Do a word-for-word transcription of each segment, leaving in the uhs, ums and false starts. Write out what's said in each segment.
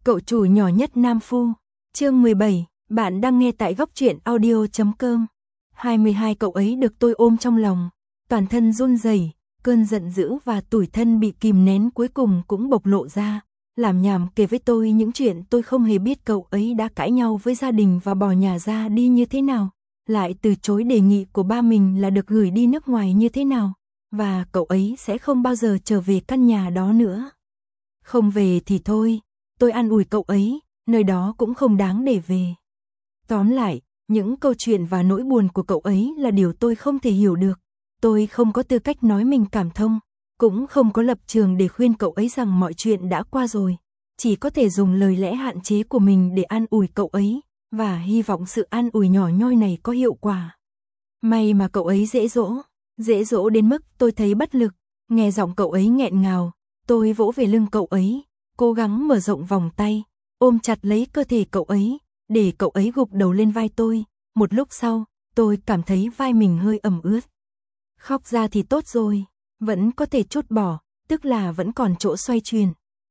Cậu chủ nhỏ nhất Nam Phu. Chương mười bảy, bạn đang nghe tại góc truyện audio chấm com. hai mươi hai cậu ấy được tôi ôm trong lòng, toàn thân run rẩy, cơn giận dữ và tủi thân bị kìm nén cuối cùng cũng bộc lộ ra, làm nhảm kể với tôi những chuyện tôi không hề biết cậu ấy đã cãi nhau với gia đình và bỏ nhà ra đi như thế nào, lại từ chối đề nghị của ba mình là được gửi đi nước ngoài như thế nào, và cậu ấy sẽ không bao giờ trở về căn nhà đó nữa. Không về thì thôi, tôi an ủi cậu ấy, nơi đó cũng không đáng để về. Tóm lại, những câu chuyện và nỗi buồn của cậu ấy là điều tôi không thể hiểu được. Tôi không có tư cách nói mình cảm thông, cũng không có lập trường để khuyên cậu ấy rằng mọi chuyện đã qua rồi. Chỉ có thể dùng lời lẽ hạn chế của mình để an ủi cậu ấy, và hy vọng sự an ủi nhỏ nhoi này có hiệu quả. May mà cậu ấy dễ dỗ, dễ dỗ đến mức tôi thấy bất lực. Nghe giọng cậu ấy nghẹn ngào, tôi vỗ về lưng cậu ấy, cố gắng mở rộng vòng tay, ôm chặt lấy cơ thể cậu ấy, để cậu ấy gục đầu lên vai tôi. Một lúc sau, tôi cảm thấy vai mình hơi ẩm ướt. Khóc ra thì tốt rồi, vẫn có thể trút bỏ, tức là vẫn còn chỗ xoay chuyển.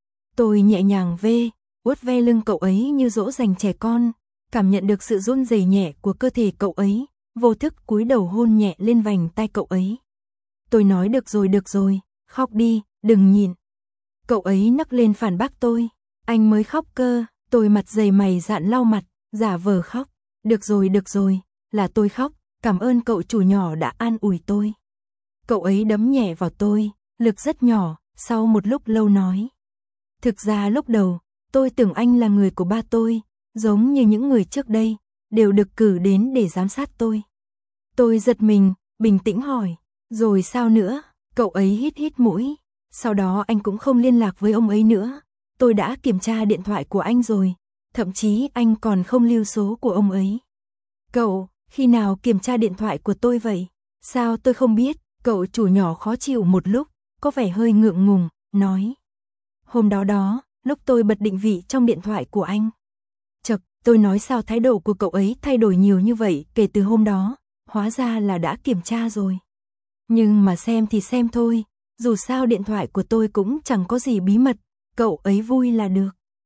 Tôi nhẹ nhàng vê, vuốt ve lưng cậu ấy như dỗ dành trẻ con, cảm nhận được sự run rẩy nhẹ của cơ thể cậu ấy, vô thức cúi đầu hôn nhẹ lên vành tai cậu ấy. Tôi nói được rồi được rồi, khóc đi, đừng nhịn. Cậu ấy nấc lên phản bác tôi, anh mới khóc cơ. Tôi mặt dày mày dạn lau mặt, giả vờ khóc. Được rồi được rồi, là tôi khóc, cảm ơn cậu chủ nhỏ đã an ủi tôi. Cậu ấy đấm nhẹ vào tôi, lực rất nhỏ, sau một lúc lâu nói. Thực ra lúc đầu, tôi tưởng anh là người của ba tôi, giống như những người trước đây, đều được cử đến để giám sát tôi. Tôi giật mình, bình tĩnh hỏi, rồi sao nữa? Cậu ấy hít hít mũi, sau đó anh cũng không liên lạc với ông ấy nữa. Tôi đã kiểm tra điện thoại của anh rồi, thậm chí anh còn không lưu số của ông ấy. Cậu, khi nào kiểm tra điện thoại của tôi vậy? Sao tôi không biết? Cậu chủ nhỏ khó chịu một lúc, có vẻ hơi ngượng ngùng, nói. Hôm đó đó, lúc tôi bật định vị trong điện thoại của anh. Chật, tôi nói sao thái độ của cậu ấy thay đổi nhiều như vậy kể từ hôm đó, hóa ra là đã kiểm tra rồi. Nhưng mà xem thì xem thôi, dù sao điện thoại của tôi cũng chẳng có gì bí mật. Cậu ấy vui là được.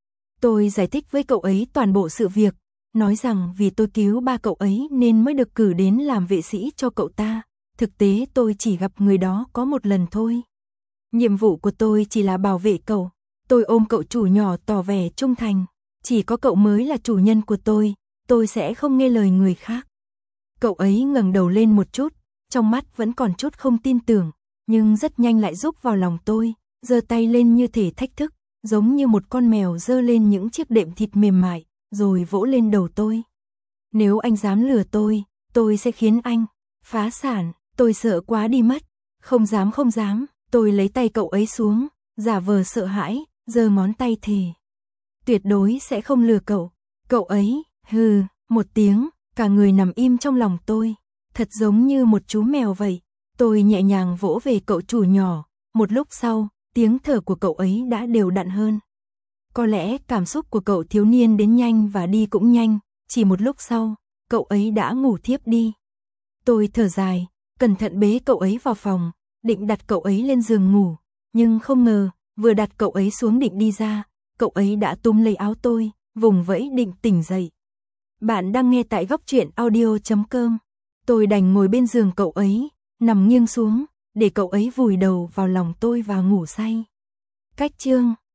Tôi giải thích với cậu ấy toàn bộ sự việc, nói rằng vì tôi cứu ba cậu ấy nên mới được cử đến làm vệ sĩ cho cậu ta. Thực tế tôi chỉ gặp người đó có một lần thôi. Nhiệm vụ của tôi chỉ là bảo vệ cậu. Tôi ôm cậu chủ nhỏ tỏ vẻ trung thành. Chỉ có cậu mới là chủ nhân của tôi, tôi sẽ không nghe lời người khác. Cậu ấy ngẩng đầu lên một chút, trong mắt vẫn còn chút không tin tưởng, nhưng rất nhanh lại rúc vào lòng tôi, giơ tay lên như thể thách thức, giống như một con mèo giơ lên những chiếc đệm thịt mềm mại, rồi vỗ lên đầu tôi. Nếu anh dám lừa tôi, tôi sẽ khiến anh phá sản. Tôi sợ quá đi mất. Không dám không dám, tôi lấy tay cậu ấy xuống, giả vờ sợ hãi, giơ ngón tay thề. Tuyệt đối sẽ không lừa cậu. Cậu ấy, hừ, một tiếng, cả người nằm im trong lòng tôi, thật giống như một chú mèo vậy. Tôi nhẹ nhàng vỗ về cậu chủ nhỏ, một lúc sau, tiếng thở của cậu ấy đã đều đặn hơn. Có lẽ cảm xúc của cậu thiếu niên đến nhanh và đi cũng nhanh, chỉ một lúc sau, cậu ấy đã ngủ thiếp đi. Tôi thở dài, cẩn thận bế cậu ấy vào phòng, định đặt cậu ấy lên giường ngủ, nhưng không ngờ, vừa đặt cậu ấy xuống định đi ra, cậu ấy đã túm lấy áo tôi, vùng vẫy định tỉnh dậy. Bạn đang nghe tại góc truyện audio chấm com. Tôi đành ngồi bên giường cậu ấy, nằm nghiêng xuống, để cậu ấy vùi đầu vào lòng tôi và ngủ say. Cách chương